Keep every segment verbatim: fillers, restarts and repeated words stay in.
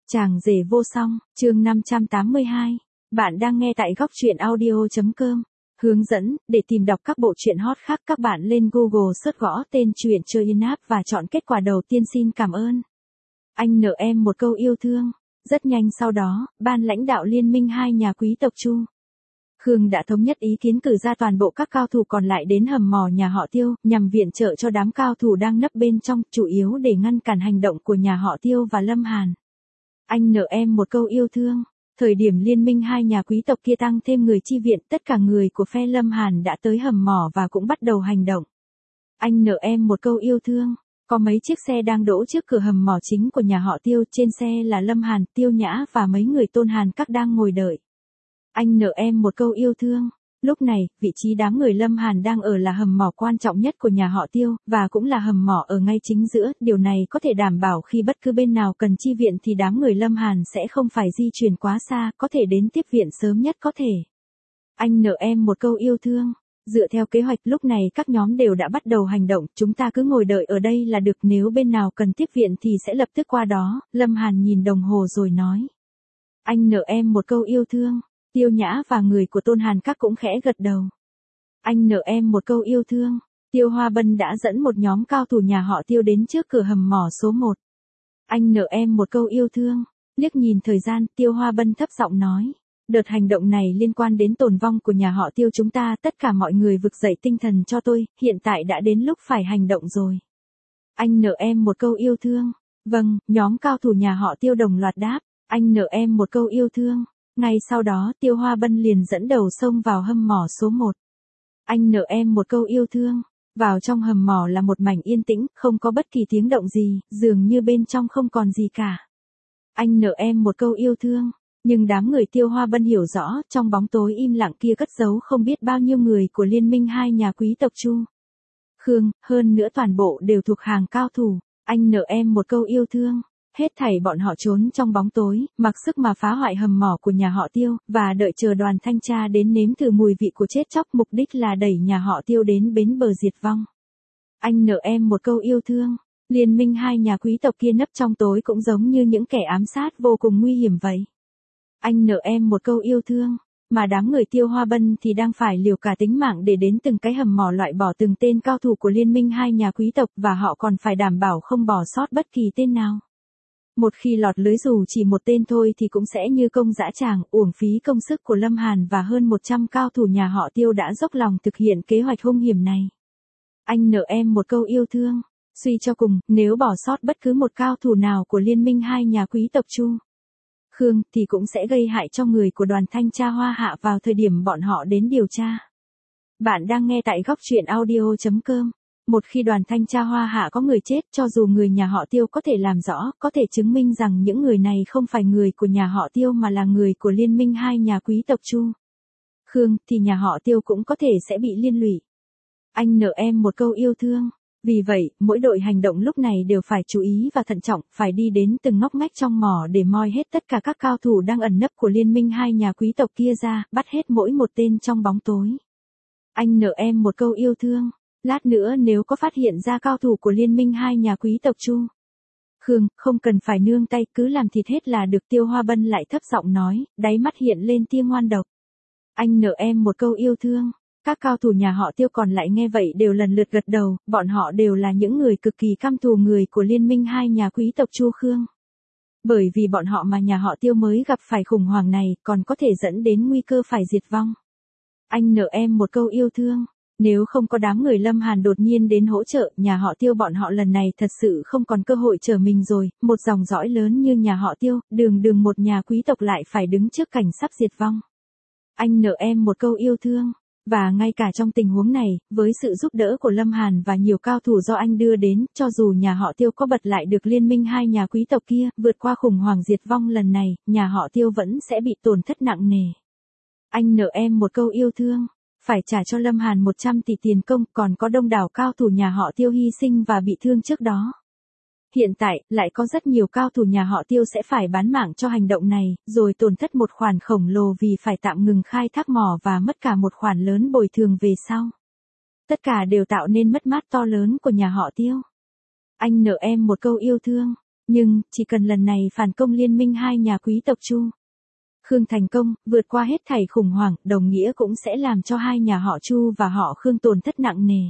Chàng rể vô song, chương năm trăm tám mươi hai. Bạn đang nghe tại góc truyện audio.com. Hướng dẫn, để tìm đọc các bộ truyện hot khác các bạn lên Google search gõ tên truyện chơi in app và chọn kết quả đầu tiên. Xin cảm ơn. Anh nợ em một câu yêu thương. Rất nhanh sau đó, ban lãnh đạo liên minh hai nhà quý tộc Chu Khương đã thống nhất ý kiến cử ra toàn bộ các cao thủ còn lại đến hầm mỏ nhà họ Tiêu, nhằm viện trợ cho đám cao thủ đang nấp bên trong, chủ yếu để ngăn cản hành động của nhà họ Tiêu và Lâm Hàn. Anh nợ em một câu yêu thương. Thời điểm liên minh hai nhà quý tộc kia tăng thêm người chi viện, tất cả người của phe Lâm Hàn đã tới hầm mỏ và cũng bắt đầu hành động. Anh nợ em một câu yêu thương. Có mấy chiếc xe đang đỗ trước cửa hầm mỏ chính của nhà họ Tiêu, trên xe là Lâm Hàn, Tiêu Nhã và mấy người Tôn Hàn các đang ngồi đợi. Anh nợ em một câu yêu thương. Lúc này, vị trí đám người Lâm Hàn đang ở là hầm mỏ quan trọng nhất của nhà họ Tiêu, và cũng là hầm mỏ ở ngay chính giữa, điều này có thể đảm bảo khi bất cứ bên nào cần chi viện thì đám người Lâm Hàn sẽ không phải di chuyển quá xa, có thể đến tiếp viện sớm nhất có thể. Anh nợ em một câu yêu thương. Dựa theo kế hoạch lúc này các nhóm đều đã bắt đầu hành động, chúng ta cứ ngồi đợi ở đây là được, nếu bên nào cần tiếp viện thì sẽ lập tức qua đó. Lâm Hàn nhìn đồng hồ rồi nói. Anh nợ em một câu yêu thương. Tiêu Nhã và người của Tôn Hàn các cũng khẽ gật đầu. Anh nợ em một câu yêu thương. Tiêu Hoa Bân đã dẫn một nhóm cao thủ nhà họ Tiêu đến trước cửa hầm mỏ số một. Anh nợ em một câu yêu thương. Liếc nhìn thời gian, Tiêu Hoa Bân thấp giọng nói. Đợt hành động này liên quan đến tồn vong của nhà họ Tiêu chúng ta, tất cả mọi người vực dậy tinh thần cho tôi, hiện tại đã đến lúc phải hành động rồi. Anh nợ em một câu yêu thương. Vâng, nhóm cao thủ nhà họ Tiêu đồng loạt đáp. Anh nợ em một câu yêu thương. Ngay sau đó Tiêu Hoa Bân liền dẫn đầu xông vào hầm mỏ số một. Anh nợ em một câu yêu thương. Vào trong hầm mỏ là một mảnh yên tĩnh, không có bất kỳ tiếng động gì, dường như bên trong không còn gì cả. Anh nợ em một câu yêu thương. Nhưng đám người Tiêu Hoa Bân hiểu rõ, trong bóng tối im lặng kia cất giấu không biết bao nhiêu người của liên minh hai nhà quý tộc Chu Khương, hơn nữa toàn bộ đều thuộc hàng cao thủ. Anh nợ em một câu yêu thương. Hết thảy bọn họ trốn trong bóng tối, mặc sức mà phá hoại hầm mỏ của nhà họ Tiêu, và đợi chờ đoàn thanh tra đến nếm thử mùi vị của chết chóc, mục đích là đẩy nhà họ Tiêu đến bến bờ diệt vong. Anh nợ em một câu yêu thương. Liên minh hai nhà quý tộc kia nấp trong tối cũng giống như những kẻ ám sát vô cùng nguy hiểm vậy. Anh nợ em một câu yêu thương. Mà đám người Tiêu Hoa Bân thì đang phải liều cả tính mạng để đến từng cái hầm mỏ loại bỏ từng tên cao thủ của liên minh hai nhà quý tộc, và họ còn phải đảm bảo không bỏ sót bất kỳ tên nào. Một khi lọt lưới dù chỉ một tên thôi thì cũng sẽ như công dã tràng, uổng phí công sức của Lâm Hàn và hơn một trăm cao thủ nhà họ Tiêu đã dốc lòng thực hiện kế hoạch hung hiểm này. Anh nợ em một câu yêu thương. Suy cho cùng, nếu bỏ sót bất cứ một cao thủ nào của liên minh hai nhà quý tộc Chu Khương thì cũng sẽ gây hại cho người của đoàn thanh tra Hoa Hạ vào thời điểm bọn họ đến điều tra. Bạn đang nghe tại góc truyện audio.com. Một khi đoàn thanh tra Hoa Hạ có người chết, cho dù người nhà họ Tiêu có thể làm rõ, có thể chứng minh rằng những người này không phải người của nhà họ Tiêu mà là người của liên minh hai nhà quý tộc Chu Khương, thì nhà họ Tiêu cũng có thể sẽ bị liên lụy. Anh nợ em một câu yêu thương. Vì vậy, mỗi đội hành động lúc này đều phải chú ý và thận trọng, phải đi đến từng ngóc ngách trong mỏ để moi hết tất cả các cao thủ đang ẩn nấp của liên minh hai nhà quý tộc kia ra, bắt hết mỗi một tên trong bóng tối. Anh nợ em một câu yêu thương. Lát nữa nếu có phát hiện ra cao thủ của liên minh hai nhà quý tộc Chu Khương, không cần phải nương tay, cứ làm thịt hết là được. Tiêu Hoa Bân lại thấp giọng nói, đáy mắt hiện lên tia ngoan độc. Anh nợ em một câu yêu thương. Các cao thủ nhà họ Tiêu còn lại nghe vậy đều lần lượt gật đầu, bọn họ đều là những người cực kỳ căm thù người của liên minh hai nhà quý tộc Chu Khương. Bởi vì bọn họ mà nhà họ Tiêu mới gặp phải khủng hoảng này, còn có thể dẫn đến nguy cơ phải diệt vong. Anh nợ em một câu yêu thương. Nếu không có đám người Lâm Hàn đột nhiên đến hỗ trợ, nhà họ Tiêu bọn họ lần này thật sự không còn cơ hội trở mình rồi. Một dòng dõi lớn như nhà họ Tiêu, đường đường một nhà quý tộc lại phải đứng trước cảnh sắp diệt vong. Anh nợ em một câu yêu thương. Và ngay cả trong tình huống này, với sự giúp đỡ của Lâm Hàn và nhiều cao thủ do anh đưa đến, cho dù nhà họ Tiêu có bật lại được liên minh hai nhà quý tộc kia, vượt qua khủng hoảng diệt vong lần này, nhà họ Tiêu vẫn sẽ bị tổn thất nặng nề. Anh nợ em một câu yêu thương. Phải trả cho Lâm Hàn một trăm tỷ tiền công, còn có đông đảo cao thủ nhà họ Tiêu hy sinh và bị thương trước đó. Hiện tại, lại có rất nhiều cao thủ nhà họ Tiêu sẽ phải bán mạng cho hành động này, rồi tổn thất một khoản khổng lồ vì phải tạm ngừng khai thác mỏ và mất cả một khoản lớn bồi thường về sau. Tất cả đều tạo nên mất mát to lớn của nhà họ Tiêu. Anh nợ em một câu yêu thương. Nhưng, chỉ cần lần này phản công liên minh hai nhà quý tộc Chu Khương thành công, vượt qua hết thảy khủng hoảng, đồng nghĩa cũng sẽ làm cho hai nhà họ Chu và họ Khương tổn thất nặng nề.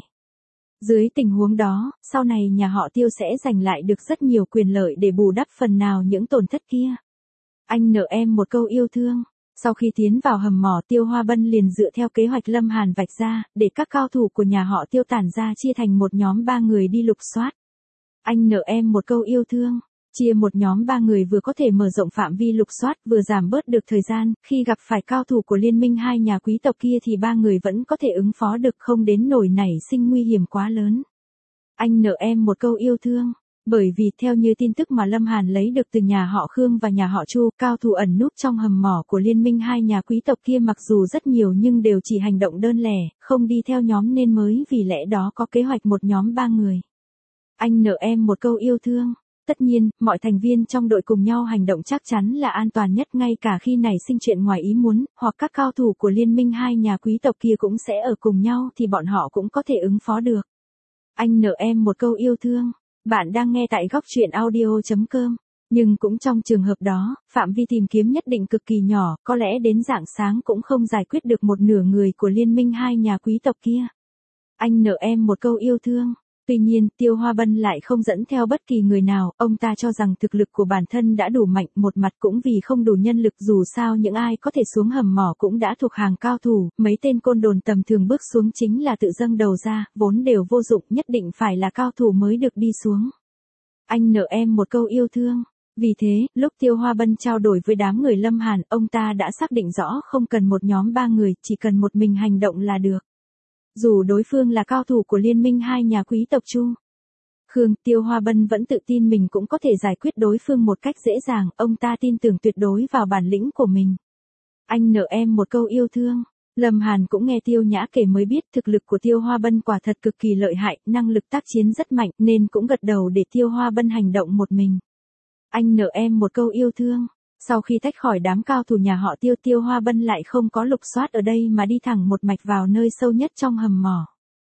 Dưới tình huống đó, sau này nhà họ Tiêu sẽ giành lại được rất nhiều quyền lợi để bù đắp phần nào những tổn thất kia. Anh nợ em một câu yêu thương. Sau khi tiến vào hầm mỏ, Tiêu Hoa Bân liền dựa theo kế hoạch Lâm Hàn vạch ra, để các cao thủ của nhà họ Tiêu tản ra chia thành một nhóm ba người đi lục soát. Anh nợ em một câu yêu thương. Chia một nhóm ba người vừa có thể mở rộng phạm vi lục soát, vừa giảm bớt được thời gian, khi gặp phải cao thủ của liên minh hai nhà quý tộc kia thì ba người vẫn có thể ứng phó được, không đến nổi nảy sinh nguy hiểm quá lớn. Anh nợ em một câu yêu thương. Bởi vì theo như tin tức mà Lâm Hàn lấy được từ nhà họ Khương và nhà họ Chu, cao thủ ẩn núp trong hầm mỏ của liên minh hai nhà quý tộc kia mặc dù rất nhiều nhưng đều chỉ hành động đơn lẻ, không đi theo nhóm nên mới vì lẽ đó có kế hoạch một nhóm ba người. Anh nợ em một câu yêu thương. Tất nhiên, mọi thành viên trong đội cùng nhau hành động chắc chắn là an toàn nhất, ngay cả khi nảy sinh chuyện ngoài ý muốn, hoặc các cao thủ của liên minh hai nhà quý tộc kia cũng sẽ ở cùng nhau thì bọn họ cũng có thể ứng phó được. Anh nợ em một câu yêu thương. Bạn đang nghe tại góc truyện audio chấm com. Nhưng cũng trong trường hợp đó, phạm vi tìm kiếm nhất định cực kỳ nhỏ, có lẽ đến rạng sáng cũng không giải quyết được một nửa người của liên minh hai nhà quý tộc kia. Anh nợ em một câu yêu thương. Tuy nhiên, Tiêu Hoa Bân lại không dẫn theo bất kỳ người nào, ông ta cho rằng thực lực của bản thân đã đủ mạnh, một mặt cũng vì không đủ nhân lực, dù sao những ai có thể xuống hầm mỏ cũng đã thuộc hàng cao thủ, mấy tên côn đồn tầm thường bước xuống chính là tự dâng đầu ra, vốn đều vô dụng, nhất định phải là cao thủ mới được đi xuống. Anh nợ em một câu yêu thương. Vì thế, lúc Tiêu Hoa Bân trao đổi với đám người Lâm Hàn, ông ta đã xác định rõ không cần một nhóm ba người, chỉ cần một mình hành động là được. Dù đối phương là cao thủ của liên minh hai nhà quý tộc Chu Khương, Tiêu Hoa Bân vẫn tự tin mình cũng có thể giải quyết đối phương một cách dễ dàng, ông ta tin tưởng tuyệt đối vào bản lĩnh của mình. Anh nợ em một câu yêu thương. Lâm Hàn cũng nghe Tiêu Nhã kể mới biết thực lực của Tiêu Hoa Bân quả thật cực kỳ lợi hại, năng lực tác chiến rất mạnh nên cũng gật đầu để Tiêu Hoa Bân hành động một mình. Anh nợ em một câu yêu thương. Sau khi tách khỏi đám cao thủ nhà họ Tiêu, Tiêu Hoa Bân lại không có lục soát ở đây mà đi thẳng một mạch vào nơi sâu nhất trong hầm mỏ.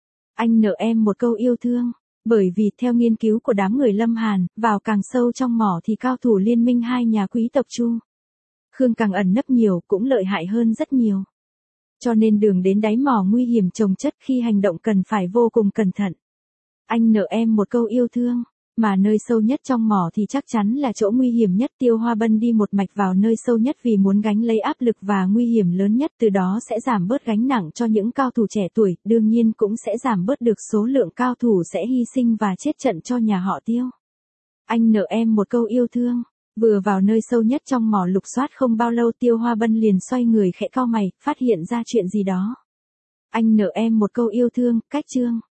Anh nợ em một câu yêu thương. Bởi vì theo nghiên cứu của đám người Lâm Hàn, vào càng sâu trong mỏ thì cao thủ liên minh hai nhà quý tộc Chu Khương càng ẩn nấp nhiều, cũng lợi hại hơn rất nhiều. Cho nên đường đến đáy mỏ nguy hiểm chồng chất, khi hành động cần phải vô cùng cẩn thận. Anh nợ em một câu yêu thương. Mà nơi sâu nhất trong mỏ thì chắc chắn là chỗ nguy hiểm nhất. Tiêu Hoa Bân đi một mạch vào nơi sâu nhất vì muốn gánh lấy áp lực và nguy hiểm lớn nhất, từ đó sẽ giảm bớt gánh nặng cho những cao thủ trẻ tuổi, đương nhiên cũng sẽ giảm bớt được số lượng cao thủ sẽ hy sinh và chết trận cho nhà họ Tiêu. Anh nợ em một câu yêu thương. Vừa vào nơi sâu nhất trong mỏ lục soát không bao lâu, Tiêu Hoa Bân liền xoay người khẽ cau mày, phát hiện ra chuyện gì đó. Anh nợ em một câu yêu thương, cách chương.